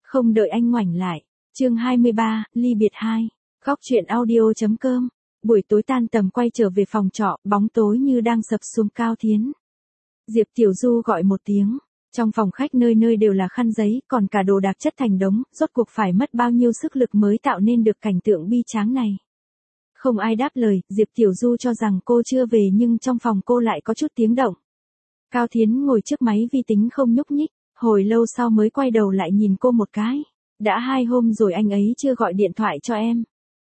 Không đợi anh ngoảnh lại. Chương 23, ly biệt 2. Góc truyện audio.com. Buổi tối tan tầm quay trở về phòng trọ, bóng tối như đang sập xuống Cao Thiến. Diệp Tiểu Du gọi một tiếng. Trong phòng khách nơi nơi đều là khăn giấy, còn cả đồ đạc chất thành đống, rốt cuộc phải mất bao nhiêu sức lực mới tạo nên được cảnh tượng bi tráng này. Không ai đáp lời, Diệp Tiểu Du cho rằng cô chưa về nhưng trong phòng cô lại có chút tiếng động. Cao Thiến ngồi trước máy vi tính không nhúc nhích, hồi lâu sau mới quay đầu lại nhìn cô một cái. Đã 2 hôm rồi anh ấy chưa gọi điện thoại cho em.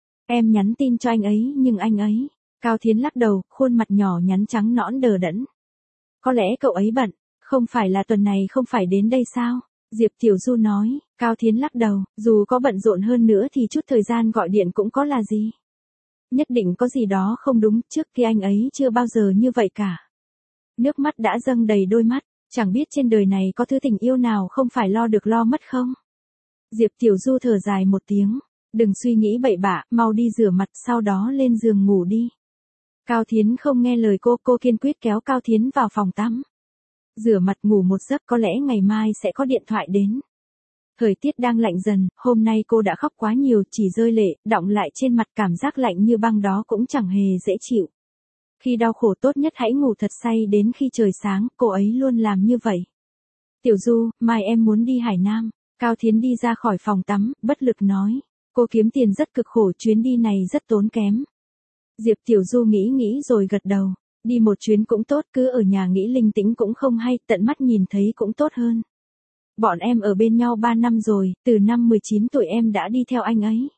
Em nhắn tin cho anh ấy nhưng anh ấy. Cao Thiến lắc đầu, khuôn mặt nhỏ nhắn trắng nõn đờ đẫn. Có lẽ cậu ấy bận, không phải là tuần này không phải đến đây sao? Diệp Tiểu Du nói. Cao Thiến lắc đầu, dù có bận rộn hơn nữa thì chút thời gian gọi điện cũng có là gì. Nhất định có gì đó không đúng, trước kia anh ấy chưa bao giờ như vậy cả. Nước mắt đã dâng đầy đôi mắt, chẳng biết trên đời này có thứ tình yêu nào không phải lo được lo mất không? Diệp Tiểu Du thở dài một tiếng, đừng suy nghĩ bậy bạ, mau đi rửa mặt sau đó lên giường ngủ đi. Cao Thiến không nghe lời cô kiên quyết kéo Cao Thiến vào phòng tắm. Rửa mặt ngủ một giấc, có lẽ ngày mai sẽ có điện thoại đến. Thời tiết đang lạnh dần, hôm nay cô đã khóc quá nhiều, chỉ rơi lệ, đọng lại trên mặt, cảm giác lạnh như băng đó cũng chẳng hề dễ chịu. Khi đau khổ tốt nhất hãy ngủ thật say đến khi trời sáng, cô ấy luôn làm như vậy. Tiểu Du, mai em muốn đi Hải Nam. Cao Thiến đi ra khỏi phòng tắm, bất lực nói. Cô kiếm tiền rất cực khổ, chuyến đi này rất tốn kém. Diệp Tiểu Du nghĩ rồi gật đầu. Đi một chuyến cũng tốt, cứ ở nhà nghĩ linh tĩnh cũng không hay, tận mắt nhìn thấy cũng tốt hơn. Bọn em ở bên nhau 3 năm rồi, từ năm 19 tuổi em đã đi theo anh ấy.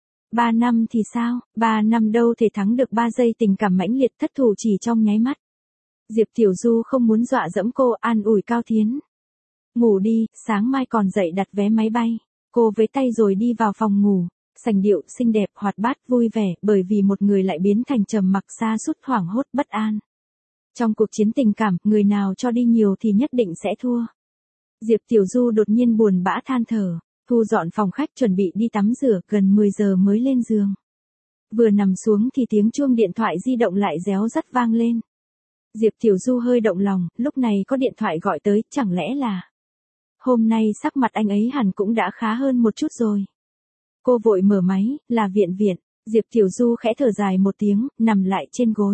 3 năm thì sao, 3 năm đâu thể thắng được 3 giây tình cảm mãnh liệt thất thủ chỉ trong nháy mắt. Diệp Tiểu Du không muốn dọa dẫm cô, an ủi Cao Thiến. Ngủ đi, sáng mai còn dậy đặt vé máy bay. Cô với tay rồi đi vào phòng ngủ, sành điệu, xinh đẹp, hoạt bát, vui vẻ, bởi vì một người lại biến thành trầm mặc sa sút hoảng hốt bất an. Trong cuộc chiến tình cảm, người nào cho đi nhiều thì nhất định sẽ thua. Diệp Tiểu Du đột nhiên buồn bã than thở, thu dọn phòng khách chuẩn bị đi tắm rửa, gần 10 giờ mới lên giường. Vừa nằm xuống thì tiếng chuông điện thoại di động lại réo rắt vang lên. Diệp Tiểu Du hơi động lòng, lúc này có điện thoại gọi tới, chẳng lẽ là... Hôm nay sắc mặt anh ấy hẳn cũng đã khá hơn một chút rồi. Cô vội mở máy, là Viện Viện. Diệp Tiểu Du khẽ thở dài một tiếng, nằm lại trên gối.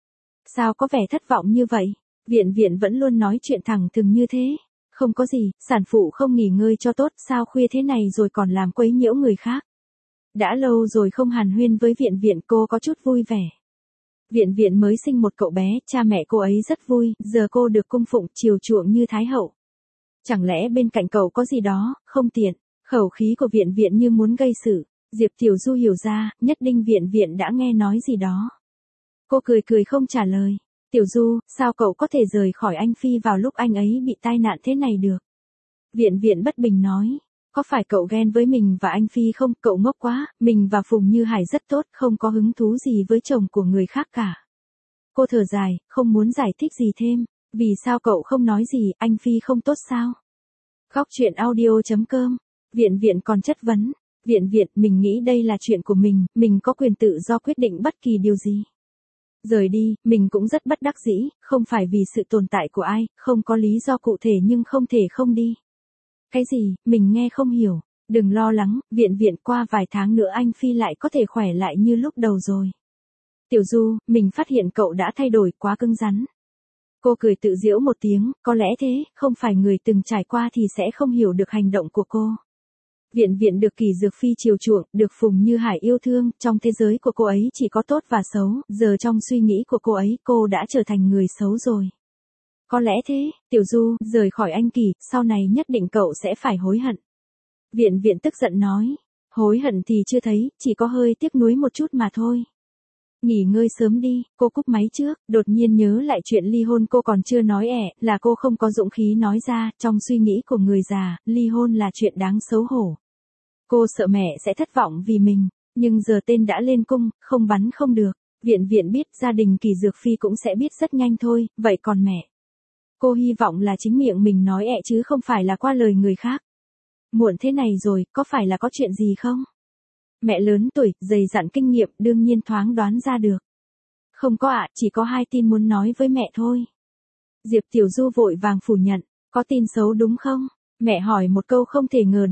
Sao có vẻ thất vọng như vậy? Viện Viện vẫn luôn nói chuyện thẳng thừng như thế. Không có gì, sản phụ không nghỉ ngơi cho tốt, sao khuya thế này rồi còn làm quấy nhiễu người khác. Đã lâu rồi không hàn huyên với Viện Viện, cô có chút vui vẻ. Viện Viện mới sinh một cậu bé, cha mẹ cô ấy rất vui, giờ cô được cung phụng chiều chuộng như thái hậu. Chẳng lẽ bên cạnh cậu có gì đó, không tiện, khẩu khí của Viện Viện như muốn gây sự. Diệp Tiểu Du hiểu ra, nhất định Viện Viện đã nghe nói gì đó. Cô cười không trả lời. Tiểu Du, sao cậu có thể rời khỏi anh Phi vào lúc anh ấy bị tai nạn thế này được? Viện Viện bất bình nói. Có phải cậu ghen với mình và anh Phi không? Cậu ngốc quá, mình và Phùng Như Hải rất tốt, không có hứng thú gì với chồng của người khác cả. Cô thở dài, không muốn giải thích gì thêm. Vì sao cậu không nói gì, anh Phi không tốt sao? Góc truyện audio.com. Viện Viện còn chất vấn. Viện Viện, mình nghĩ đây là chuyện của mình có quyền tự do quyết định bất kỳ điều gì. Rời đi, mình cũng rất bất đắc dĩ, không phải vì sự tồn tại của ai, không có lý do cụ thể nhưng không thể không đi. Cái gì, mình nghe không hiểu. Đừng lo lắng, Viện Viện, qua vài tháng nữa anh Phi lại có thể khỏe lại như lúc đầu rồi. Tiểu Du, mình phát hiện cậu đã thay đổi quá cứng rắn. Cô cười tự giễu một tiếng, có lẽ thế, không phải người từng trải qua thì sẽ không hiểu được hành động của cô. Viện Viện được Kỳ Dược Phi chiều chuộng, được Phùng Như Hải yêu thương, trong thế giới của cô ấy chỉ có tốt và xấu, giờ trong suy nghĩ của cô ấy, cô đã trở thành người xấu rồi. Có lẽ thế, Tiểu Du, rời khỏi anh Kỳ, sau này nhất định cậu sẽ phải hối hận. Viện Viện tức giận nói, hối hận thì chưa thấy, chỉ có hơi tiếc nuối một chút mà thôi. Nghỉ ngơi sớm đi, cô cúp máy trước, đột nhiên nhớ lại chuyện ly hôn cô còn chưa nói là cô không có dũng khí nói ra, trong suy nghĩ của người già, ly hôn là chuyện đáng xấu hổ. Cô sợ mẹ sẽ thất vọng vì mình, nhưng giờ tên đã lên cung, không bắn không được. Viện Viện biết gia đình Kỳ Dược Phi cũng sẽ biết rất nhanh thôi, vậy còn mẹ? Cô hy vọng là chính miệng mình nói chứ không phải là qua lời người khác. Muộn thế này rồi, có phải là có chuyện gì không? Mẹ lớn tuổi, dày dặn kinh nghiệm, đương nhiên thoáng đoán ra được. Không có chỉ có 2 tin muốn nói với mẹ thôi. Diệp Tiểu Du vội vàng phủ nhận, có tin xấu đúng không? Mẹ hỏi một câu không thể ngờ được.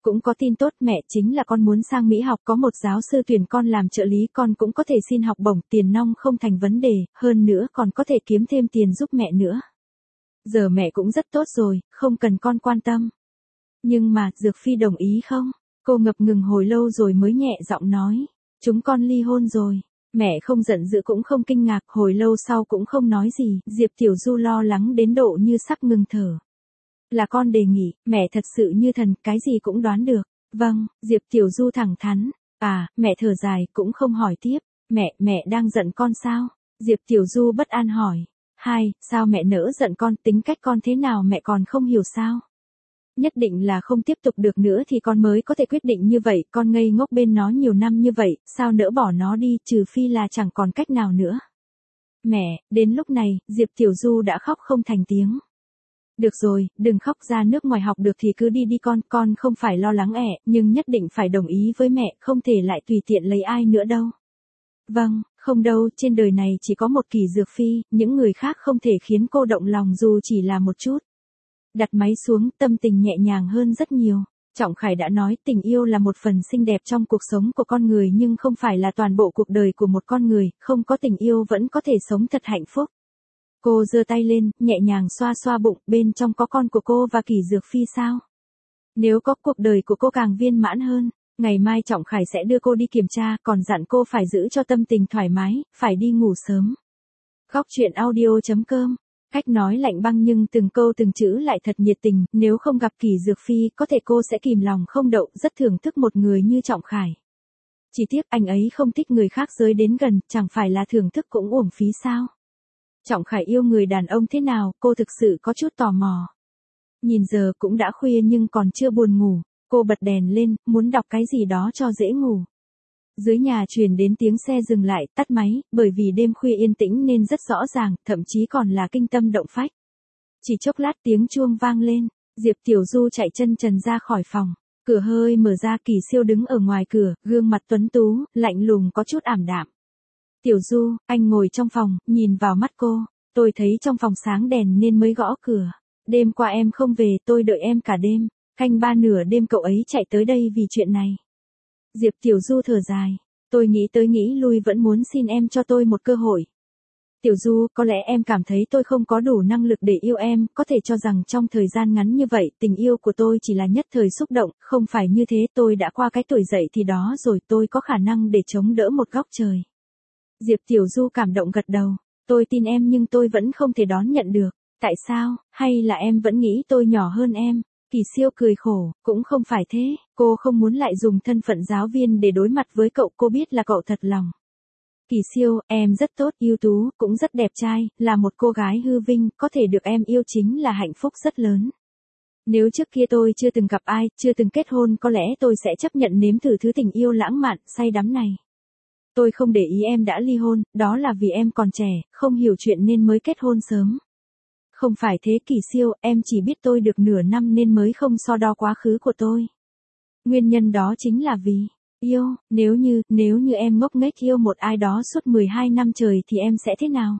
Cũng có tin tốt mẹ, chính là con muốn sang Mỹ học, có một giáo sư tuyển con làm trợ lý, con cũng có thể xin học bổng, tiền nong không thành vấn đề, hơn nữa còn có thể kiếm thêm tiền giúp mẹ nữa. Giờ mẹ cũng rất tốt rồi, không cần con quan tâm. Nhưng mà, Dược Phi đồng ý không? Cô ngập ngừng hồi lâu rồi mới nhẹ giọng nói. Chúng con ly hôn rồi. Mẹ không giận dữ cũng không kinh ngạc, hồi lâu sau cũng không nói gì, Diệp Tiểu Du lo lắng đến độ như sắp ngừng thở. Là con đề nghị, mẹ thật sự như thần, cái gì cũng đoán được. Vâng, Diệp Tiểu Du thẳng thắn. À, mẹ thở dài, cũng không hỏi tiếp. Mẹ đang giận con sao? Diệp Tiểu Du bất an hỏi. Sao mẹ nỡ giận con, tính cách con thế nào mẹ còn không hiểu sao? Nhất định là không tiếp tục được nữa thì con mới có thể quyết định như vậy, con ngây ngốc bên nó nhiều năm như vậy, sao nỡ bỏ nó đi, trừ phi là chẳng còn cách nào nữa. Mẹ, đến lúc này, Diệp Tiểu Du đã khóc không thành tiếng. Được rồi, đừng khóc, ra nước ngoài học được thì cứ đi đi con không phải lo lắng nhưng nhất định phải đồng ý với mẹ, không thể lại tùy tiện lấy ai nữa đâu. Vâng, không đâu, trên đời này chỉ có một Kỳ Dược Phi, những người khác không thể khiến cô động lòng dù chỉ là một chút. Đặt máy xuống, tâm tình nhẹ nhàng hơn rất nhiều. Trọng Khải đã nói tình yêu là một phần xinh đẹp trong cuộc sống của con người nhưng không phải là toàn bộ cuộc đời của một con người, không có tình yêu vẫn có thể sống thật hạnh phúc. Cô giơ tay lên, nhẹ nhàng xoa xoa bụng, bên trong có con của cô và Kỳ Dược Phi sao? Nếu có, cuộc đời của cô càng viên mãn hơn. Ngày mai Trọng Khải sẽ đưa cô đi kiểm tra, còn dặn cô phải giữ cho tâm tình thoải mái, phải đi ngủ sớm. Góc truyện audio.com. Cách nói lạnh băng nhưng từng câu từng chữ lại thật nhiệt tình, nếu không gặp Kỳ Dược Phi, có thể cô sẽ kìm lòng không đậu, rất thưởng thức một người như Trọng Khải. Chỉ tiếc anh ấy không thích người khác giới đến gần, chẳng phải là thưởng thức cũng uổng phí sao? Trọng Khải yêu người đàn ông thế nào, cô thực sự có chút tò mò. Nhìn giờ cũng đã khuya nhưng còn chưa buồn ngủ, cô bật đèn lên, muốn đọc cái gì đó cho dễ ngủ. Dưới nhà truyền đến tiếng xe dừng lại, tắt máy, bởi vì đêm khuya yên tĩnh nên rất rõ ràng, thậm chí còn là kinh tâm động phách. Chỉ chốc lát tiếng chuông vang lên, Diệp Tiểu Du chạy chân trần ra khỏi phòng. Cửa hơi mở ra, Kỳ Siêu đứng ở ngoài cửa, gương mặt tuấn tú, lạnh lùng có chút ảm đạm. Tiểu Du, anh ngồi trong phòng, nhìn vào mắt cô. Tôi thấy trong phòng sáng đèn nên mới gõ cửa. Đêm qua em không về, tôi đợi em cả đêm. Canh 3 nửa đêm cậu ấy chạy tới đây vì chuyện này. Diệp Tiểu Du thở dài. Tôi nghĩ tới nghĩ lui vẫn muốn xin em cho tôi một cơ hội. Tiểu Du, có lẽ em cảm thấy tôi không có đủ năng lực để yêu em, có thể cho rằng trong thời gian ngắn như vậy, tình yêu của tôi chỉ là nhất thời xúc động, không phải như thế, tôi đã qua cái tuổi dậy thì đó rồi, tôi có khả năng để chống đỡ một góc trời. Diệp Tiểu Du cảm động gật đầu. Tôi tin em nhưng tôi vẫn không thể đón nhận được. Tại sao, hay là em vẫn nghĩ tôi nhỏ hơn em? Kỳ Siêu cười khổ, cũng không phải thế, cô không muốn lại dùng thân phận giáo viên để đối mặt với cậu, cô biết là cậu thật lòng. Kỳ Siêu, em rất tốt, ưu tú, cũng rất đẹp trai, là một cô gái hư vinh, có thể được em yêu chính là hạnh phúc rất lớn. Nếu trước kia tôi chưa từng gặp ai, chưa từng kết hôn, có lẽ tôi sẽ chấp nhận nếm thử thứ tình yêu lãng mạn, say đắm này. Tôi không để ý em đã ly hôn, đó là vì em còn trẻ, không hiểu chuyện nên mới kết hôn sớm. Không phải thế Kỳ Siêu, em chỉ biết tôi được nửa năm nên mới không so đo quá khứ của tôi. Nguyên nhân đó chính là vì yêu, nếu như em ngốc nghếch yêu một ai đó suốt 12 năm trời thì em sẽ thế nào?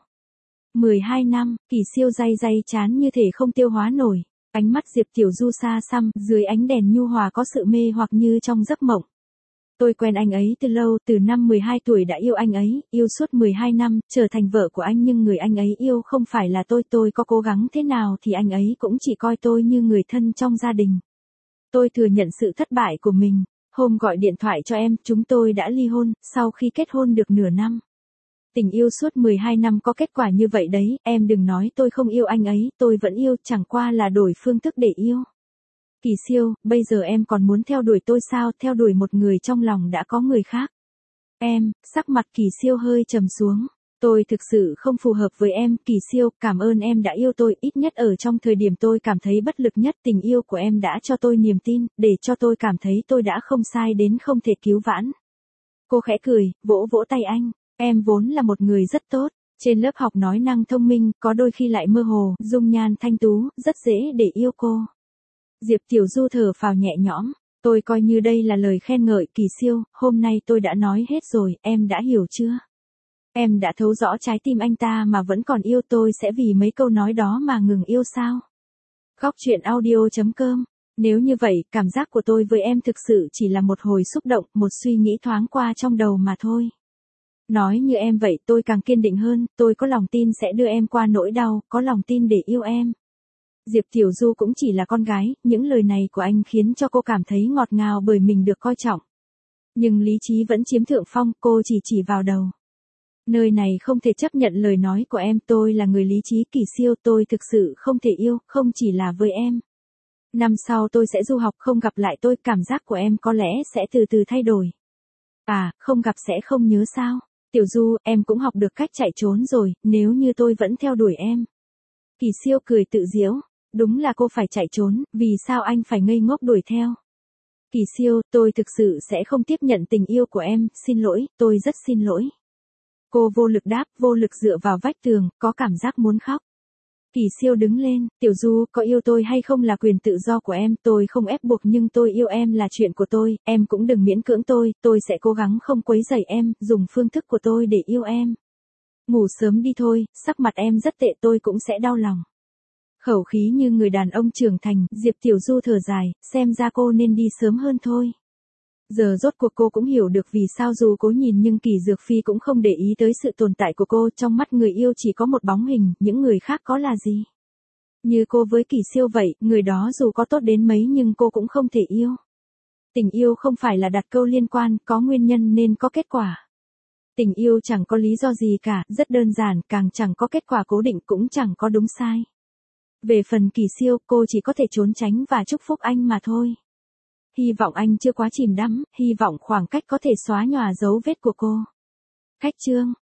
12 năm, Kỳ Siêu day chán như thể không tiêu hóa nổi, ánh mắt Diệp Tiểu Du xa xăm, dưới ánh đèn nhu hòa có sự mê hoặc như trong giấc mộng. Tôi quen anh ấy từ lâu, từ năm 12 tuổi đã yêu anh ấy, yêu suốt 12 năm, trở thành vợ của anh nhưng người anh ấy yêu không phải là tôi có cố gắng thế nào thì anh ấy cũng chỉ coi tôi như người thân trong gia đình. Tôi thừa nhận sự thất bại của mình, hôm gọi điện thoại cho em, chúng tôi đã ly hôn, sau khi kết hôn được nửa năm. Tình yêu suốt 12 năm có kết quả như vậy đấy, em đừng nói tôi không yêu anh ấy, tôi vẫn yêu, chẳng qua là đổi phương thức để yêu. Kỳ Siêu, bây giờ em còn muốn theo đuổi tôi sao, theo đuổi một người trong lòng đã có người khác. Em, sắc mặt Kỳ Siêu hơi trầm xuống. Tôi thực sự không phù hợp với em, Kỳ Siêu, cảm ơn em đã yêu tôi, ít nhất ở trong thời điểm tôi cảm thấy bất lực nhất, tình yêu của em đã cho tôi niềm tin, để cho tôi cảm thấy tôi đã không sai đến không thể cứu vãn. Cô khẽ cười, vỗ vỗ tay anh, em vốn là một người rất tốt, trên lớp học nói năng thông minh, có đôi khi lại mơ hồ, dung nhan thanh tú, rất dễ để yêu cô. Diệp Tiểu Du thở phào nhẹ nhõm, tôi coi như đây là lời khen ngợi. Kỳ Siêu, hôm nay tôi đã nói hết rồi, em đã hiểu chưa? Em đã thấu rõ trái tim anh ta mà vẫn còn yêu tôi sẽ vì mấy câu nói đó mà ngừng yêu sao? Góc truyện audio.com Nếu như vậy, cảm giác của tôi với em thực sự chỉ là một hồi xúc động, một suy nghĩ thoáng qua trong đầu mà thôi. Nói như em vậy tôi càng kiên định hơn, tôi có lòng tin sẽ đưa em qua nỗi đau, có lòng tin để yêu em. Diệp Tiểu Du cũng chỉ là con gái, những lời này của anh khiến cho cô cảm thấy ngọt ngào bởi mình được coi trọng. Nhưng lý trí vẫn chiếm thượng phong, cô chỉ vào đầu. Nơi này không thể chấp nhận lời nói của em, tôi là người lý trí Kỳ Siêu, tôi thực sự không thể yêu, không chỉ là với em. Năm sau tôi sẽ du học, không gặp lại tôi, cảm giác của em có lẽ sẽ từ từ thay đổi. À, không gặp sẽ không nhớ sao? Tiểu Du, em cũng học được cách chạy trốn rồi, nếu như tôi vẫn theo đuổi em. Kỳ Siêu cười tự giễu, đúng là cô phải chạy trốn, vì sao anh phải ngây ngốc đuổi theo? Kỳ Siêu, tôi thực sự sẽ không tiếp nhận tình yêu của em, xin lỗi, tôi rất xin lỗi. Cô vô lực đáp, vô lực dựa vào vách tường, có cảm giác muốn khóc. Kỳ Siêu đứng lên, Tiểu Du, có yêu tôi hay không là quyền tự do của em, tôi không ép buộc nhưng tôi yêu em là chuyện của tôi, em cũng đừng miễn cưỡng tôi sẽ cố gắng không quấy rầy em, dùng phương thức của tôi để yêu em. Ngủ sớm đi thôi, sắc mặt em rất tệ tôi cũng sẽ đau lòng. Khẩu khí như người đàn ông trưởng thành, Diệp Tiểu Du thở dài, xem ra cô nên đi sớm hơn thôi. Giờ rốt cuộc cô cũng hiểu được vì sao dù cố nhìn nhưng Kỳ Dược Phi cũng không để ý tới sự tồn tại của cô, trong mắt người yêu chỉ có một bóng hình, những người khác có là gì. Như cô với Kỳ Siêu vậy, người đó dù có tốt đến mấy nhưng cô cũng không thể yêu. Tình yêu không phải là đặt câu liên quan, có nguyên nhân nên có kết quả. Tình yêu chẳng có lý do gì cả, rất đơn giản, càng chẳng có kết quả cố định cũng chẳng có đúng sai. Về phần Kỳ Siêu, cô chỉ có thể trốn tránh và chúc phúc anh mà thôi. Hy vọng anh chưa quá chìm đắm, hy vọng khoảng cách có thể xóa nhòa dấu vết của cô. Cách chương